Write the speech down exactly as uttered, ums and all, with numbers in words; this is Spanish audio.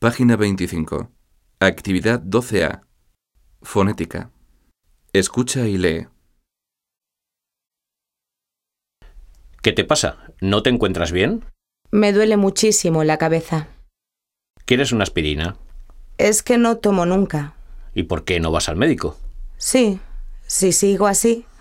Página veinticinco. Actividad doce A. Fonética. Escucha y lee. ¿Qué te pasa? ¿No te encuentras bien? Me duele muchísimo la cabeza. ¿Quieres una aspirina? Es que no tomo nunca. ¿Y por qué no vas al médico? Sí, si sigo así,